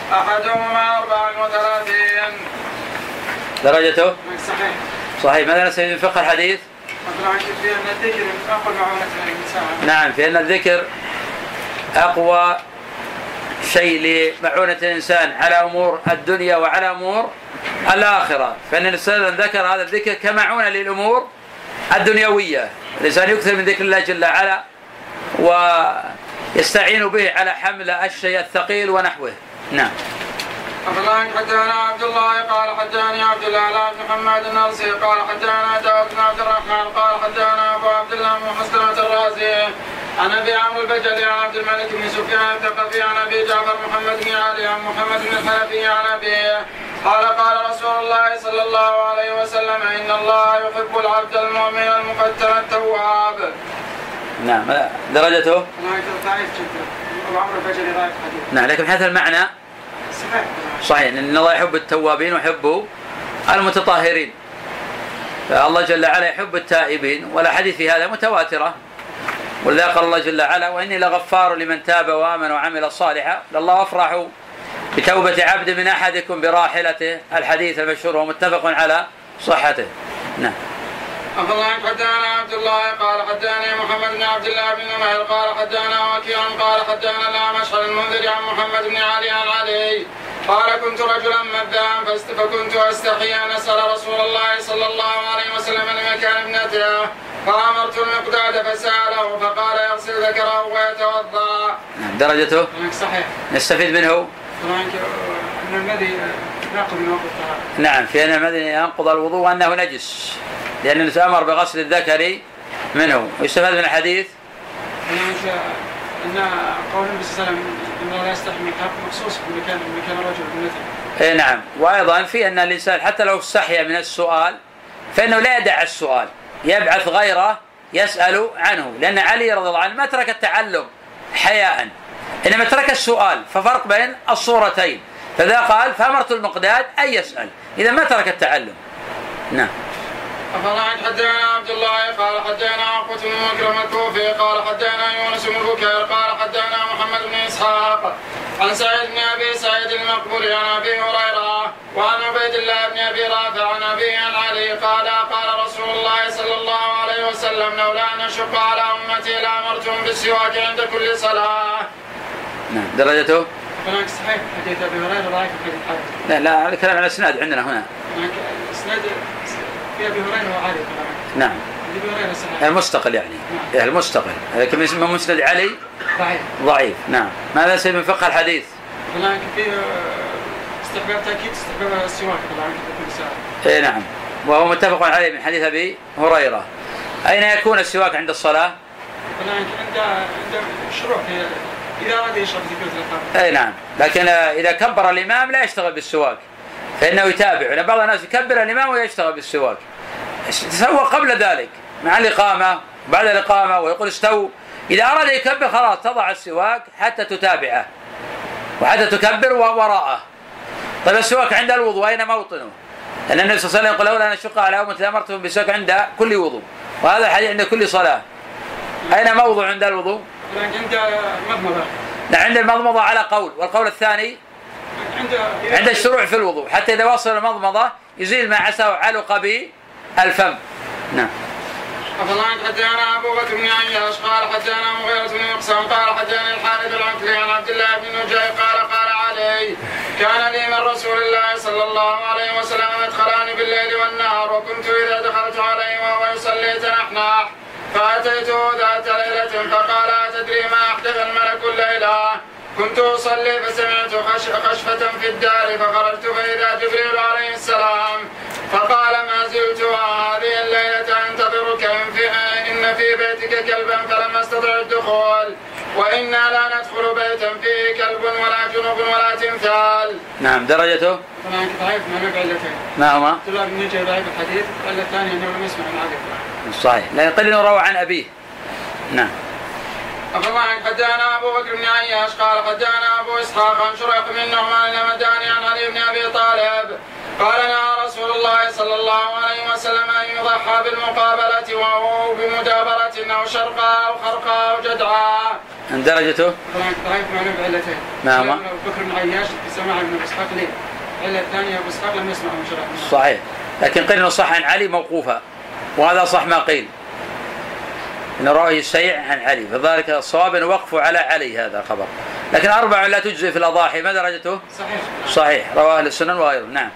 أحدهما 34. درجته صحيح. صحيح. ماذا نستفيد من فقه الحديث؟ في أن الذكر أقوى معونة الإنسان. نعم، في أن الذكر أقوى شيء لمعونة الإنسان على أمور الدنيا وعلى أمور الآخرة، فإن الإنسان ذكر هذا الذكر كمعونة للأمور الدنيوية. الإنسان يكثر من ذكر الله جل وعلا ويستعين به على حمل الشيء الثقيل ونحوه. نعم. حدثنا عبد الله قال حدثني عبد الله بن محمد النرسي قال حدثنا داود بن عبد الرحمن قال حدثنا ابو عبد الله بن مسلمة الرازي عن ابي عمرو البجلي عن عبد الملك بن سفيان الثقفي عن ابي جعفر محمد بن علي عن محمد بن الحنفي عن ابيه قال قال رسول الله صلى الله عليه وسلم ان الله يحب العبد المؤمن المفتن التواب. نعم. درجته ضعيف جدا. ابو عمرو البجلي ضعيف حديث. نعم، لكن هذا المعنى صحيح ان الله يحب التوابين ويحب المتطهرين، فالله جل وعلا يحب التائبين، والاحاديث في هذا متواتره، ولذا قال الله جل وعلا واني لغفار لمن تاب وامن وعمل صالحا. لله افرح بتوبه عبد من احدكم براحلته، الحديث المشهور ومتفق على صحته. نعم. حدثنا عبد الله قال حدثني محمد بن عبد الله بن نمير قال حدثنا وكيع قال حدثنا الأعمش عن المنذر عن محمد بن علي عن علي قال كنت رجلا مذاعا فكنت استحي ان اسال رسول الله صلى الله عليه وسلم لمكان ابنته فامرت المقداد فساله فقال يغسل ذكره ويتوضا. درجته صحيح. نستفيد منه ان المذي ينقض من وقت الطهارة. نعم، في ان المذي ينقض الوضوء وانه نجس، لأن النبي أمر بغسل الذكر منه. ويستفاد من الحديث أن قول النبي صلى الله عليه وسلم إنه لا يستحي من حق مخصوص بمكان الرجل بالنثر. نعم. وأيضا في أن الإنسان حتى لو استحيا من السؤال فإنه لا يدع السؤال، يبعث غيره يسأل عنه، لأن علي رضي الله عنه ما ترك التعلم حياء، إنما ترك السؤال، ففرق بين الصورتين، فذا قال فأمرت المقداد أن يسأل، إذا ما ترك التعلم. نعم. حدثنا عبد الله قال حدثنا عقبة بن مكرم الكوفي قال حدثنا يونس بن بكير قال حدثنا محمد بن اسحاق عن سعيد بن ابي سعيد المقبري عن ابي هريره وعن عبيد الله بن ابي رافع عن ابي عن علي قال قال رسول الله صلى الله عليه وسلم لولا ان اشق على امتي لامرتهم بالسواك عند كل صلاه. نعم. درجته هناك صحيح حديث ابي هريره ضعيف في الحديث. لا الكلام على الاسناد عندنا هنا. هناك اسناد في ابي هريره وعلي. نعم. المستقل يعني. نعم. المستقل، لكن اسمه مسند علي ضعيف. نعم. ماذا يصير من فقه الحديث؟ هناك في استحباب تاكيد استحباب السواك طبعا كل ساعه. نعم، وهو متفق عليه من حديث ابي هريره. اين يكون السواك عند الصلاه؟ عند الشروع اذا اراد يشرب ذكر القرآن. نعم، لكن اذا كبر الامام لا يشتغل بالسواك، فانه يتابع، لان بعض الناس يكبر الامام ويشتغل بالسواك. تسوى قبل ذلك مع الإقامة بعد الإقامة ويقول استووا. إذا أراد يكبر خلاص تضع السواك حتى تتابعه وحتى تكبر وراءه. طيب السواك عند الوضوء أين موطنه؟ لأن النبي صلى الله عليه وسلم يقول لولا أن أشق على أمتي لأمرتهم بالسواك عند كل وضوء، وهذا الحديث عند كل صلاة. أين موضع عند الوضوء؟ عند المضمضة. عند المضمضة على قول، والقول الثاني عند الشروع في الوضوء، حتى إذا وصل المضمضة يزيل ما عسى علق بالفم. نعم. حدثنا ابو بكر بن عياش قال حدثنا مغيرة بن مقسم قال حدثنا الحارث العقلي عن عبد الله بن نجاي قال علي كان لي من رسول الله صلى الله عليه وسلم مدخلان بالليل والنهار، وكنت اذا دخلت عليه وهو يصلي تنحنح، فاتيته ذات ليله فقال اتدري ما احدث الملك الليله؟ كنت اصلي فسمعت خشفة في الدار فخرجت فاذا جبريل عليه السلام فقال ما زلت هذه الليلة أنتظرك إن في بيتك كلبا فلم أستطع الدخول، وإنا لا ندخل بيتا فيه كلب ولا جنوب ولا تمثال. نعم. درجته ضعيف من علتين. ما هما؟ عبد الله بن نجاي ضعيف الحديث، والعلة الثانية أنه لم يسمع من عقل. صحيح، لأن قل إنه روى عن أبيه. نعم. حدثنا ابو بكر بن عياش قال حدثنا ابو اسحاق عن شريح بن نعمان الهمداني عن علي بن ابي طالب قال نهى رسول الله صلى صلى الله عليه وسلم أن يضحى بالمقابلة وهو بمدابرة أو شرقاء أو خرقاء أو جدعاء. درجته؟ ضعيف معلوم بعلتين. نعم. بكر بن عياش بسماع ابن إسحاق ليه؟ العلة الثانية أبو إسحاق لم يسمع من شرح. صحيح، لكن قيل انه صح عن علي موقوفا، وهذا صح ما قيل انه راوي السيع عن علي، فذلك الصواب انه وقفوا على علي هذا الخبر. لكن 4 لا تجزي في الاضاحي، ما درجته؟ صحيح. صحيح، رواه اهل السنن وغيرهم. نعم.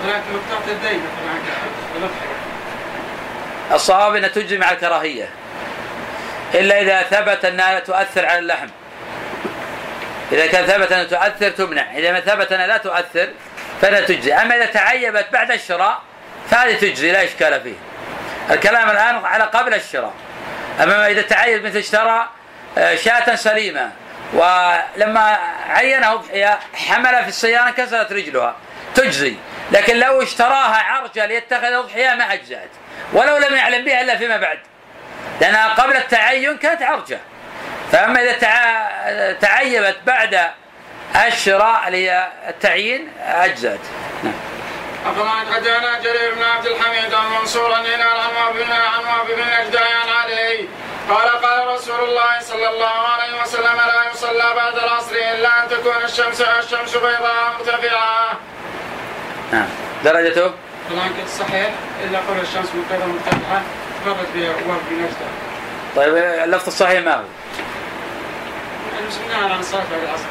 الصواب انها تجزي مع الكراهيه، الا اذا ثبت انها تؤثر على اللحم. اذا كان ثبت انها تؤثر تمنع، اذا ما ثبت انها لا تؤثر فلا تجزي. اما اذا تعيبت بعد الشراء فهذه تجزي لا اشكال فيه. الكلام الان على قبل الشراء. اما اذا تعيب مثل اشترى شاة سليمه ولما عينه اضحيه حمل في السياره انكسرت رجلها تجزي، لكن لو اشتراها عرجه ليتخذ اضحيه ما اجزات، ولو لم يعلم بها الا فيما بعد، لانها قبل التعين كانت عرجه. فاما اذا تعيبت بعد الشراء للتعيين اجزات. نعم. أخبرنا حدثنا جرير بن عبد الحميد عن منصور عن وهب بن الأجدع عن علي قال قال رسول الله صلى الله عليه وسلم لا يصلى بعد العصر إلا أن تكون الشمس بيضاء مرتفعة. نعم. درجته؟ صحيح إلا قول الشمس بيضاء مرتفعة فرد بها وهب بن الأجدع. طيب اللفظ الصحيح ما هو؟ المسلمين عن الصلاة بعد العصر.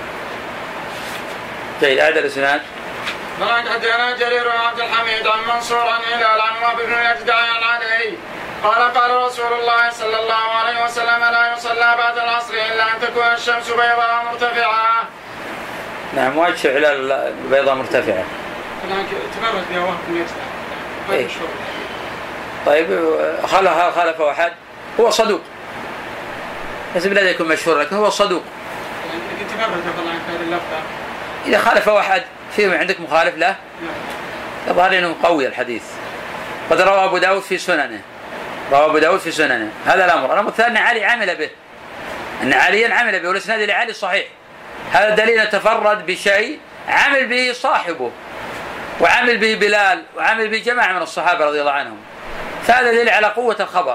جيد. أعد الإسناد. حدثنا جرير بن عبد الحميد عن منصور عن هلال عن وهب بن الأجدع عن علي قال قال رسول الله صلى الله عليه وسلم لا يصلى بعد العصر إلا أن تكون الشمس بيضاء مرتفعة. نعم. وجه على البيضاء مرتفعة. تبرد بها وهب بن الأجدع. طيب خالف أحد؟ هو صدوق، لازم لا يكون مشهور لكن هو صدوق. تبرد طبعا هذه اللفظة. إذا خالف أحد فيه عندك مخالف له؟ يظهر أنه قوي الحديث. قد روى أبو داود في سننه. هذا الأمر الثاني علي عمل به، أن عليا عمل به والإسناد لعلي صحيح. هذا دليل تفرد بشيء عمل به صاحبه وعمل به بلال وعمل به جماعة من الصحابة رضي الله عنهم، فهذا دليل على قوة الخبر.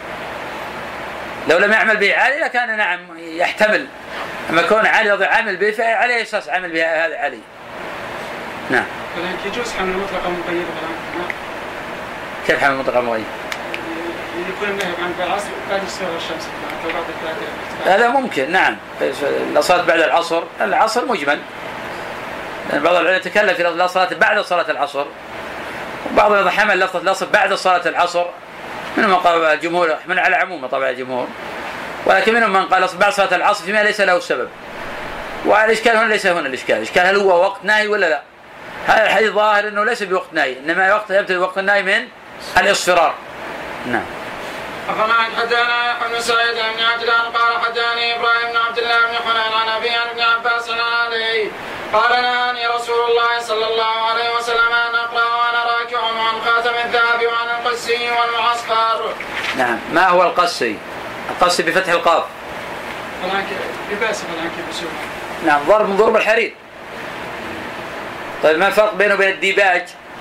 لو لم يعمل به علي لكان نعم يحتمل، أما كون علي رضي عمل به فعلى أساس عمل به هذا علي. نعم. يجوز حمل المطلقة مقيدة. كيف حمل المطلقة مقيدة؟ يكون النهي عن العصر بعد الصلاة الشمس. هذا ممكن نعم. الصلاة بعد العصر مجمل، لأن بعض العلماء يتكلم في الصلاة بعد صلاة العصر، وبعضهم حمل لفظة العصر بعد صلاة العصر، منهم من قال الجمهور من على عموم طبعا الجمهور، ولكن منهم من قال بعد صلاة العصر فيما ليس له سبب. والإشكال هنا ليس هنا الإشكال هل هو وقت نهي ولا لا؟ هذا الحديث ظاهر أنه ليس بوقت نهي، إنما يبتدئ وقت النهي من الاصفرار. نعم. أخبرنا حدثنا بن سعيد بن عجلان قال حدثني إبراهيم بن عبد الله بن حنين عن أبي عن ابن عباس عن علي قال نهاني رسول الله صلى الله عليه وسلم أن أقرأ وأنا راكع عن خاتم الذهب وعن القسي والمعسكر. نعم. ما هو القسي؟ القسي بفتح القاف. لباس بسوء. نعم. ضرب من ضرب الحرير. طيب ما الفرق بينه وبين الديباج؟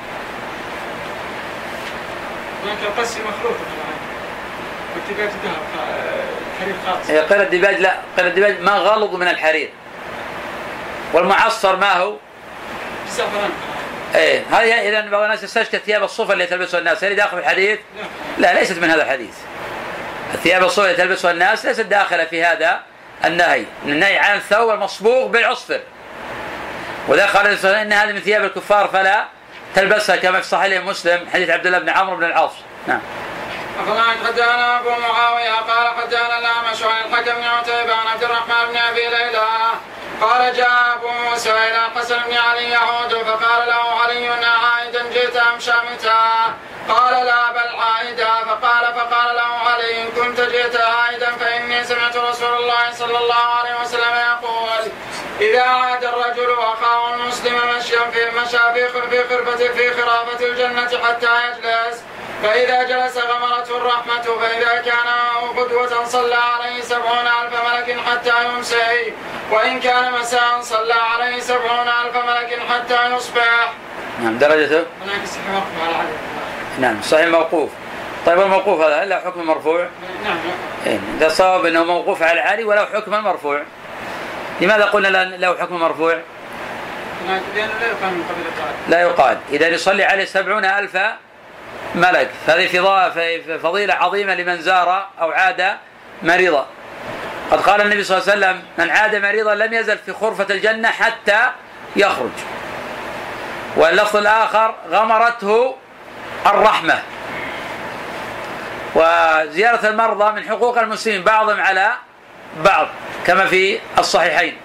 القسي مخلوط والديباج ذهب حرير خاص. قيل الديباج لا، قيل الديباج ما غلظ من الحرير. والمعصر ما هو؟ زعفران. هذه إذا بعض الناس يستشكل ثياب الصوف اللي تلبسها الناس، هل داخل في الحديث؟ لا ليست من هذا الحديث. الثياب الصوف اللي تلبسها الناس ليست داخلة في هذا النهي. النهي عن الثوب المصبوغ بالعصفر، وذا قال إن هذه من ثياب الكفار فلا تلبسها، كما في صحيح مسلم حديث عبد الله بن عمرو بن العاص. نعم. أخبرنا حدثنا أبو معاوية قال حدثنا الأعمش عن الحكم بن عتيبة عن عبد الرحمن بن أبي ليلى قال جاء أبو موسى إلى الحسن بن علي يعود فقال له علي عائدا جئت أم شامتا؟ قال لا بل عائدا. فقال له علي إن كنت جئت عائدا فإني سمعت رسول الله صلى الله عليه وسلم يقول إذا عاد الرجل أخاه المسلم مشى في خرافة الجنة حتى يجلس، فإذا جلس غمرته الرحمة، فإذا كان قدوة صلى عليه 70,000 ملك حتى يمسي، وإن كان مساء صلى عليه 70,000 ملك حتى يصبح. نعم درجته هناك صحيح موقوف على علي. نعم صحيح موقوف. طيب الموقوف هذا هل له حكم مرفوع؟ نعم. إذا صواب أنه موقوف على علي وله حكم مرفوع. لماذا قلنا له حكم مرفوع؟ لأنه لا يقال من قبل القائل. لا يقال. إذا يصلي عليه 70,000 ملك فهذه فضيلة عظيمة لمن زار أو عاد مريضا. قد قال النبي صلى الله عليه وسلم من عاد مريضا لم يزل في خرفة الجنة حتى يخرج. واللفظ الآخر غمرته الرحمة. وزيارة المرضى من حقوق المسلمين بعضهم على بعض كما في الصحيحين.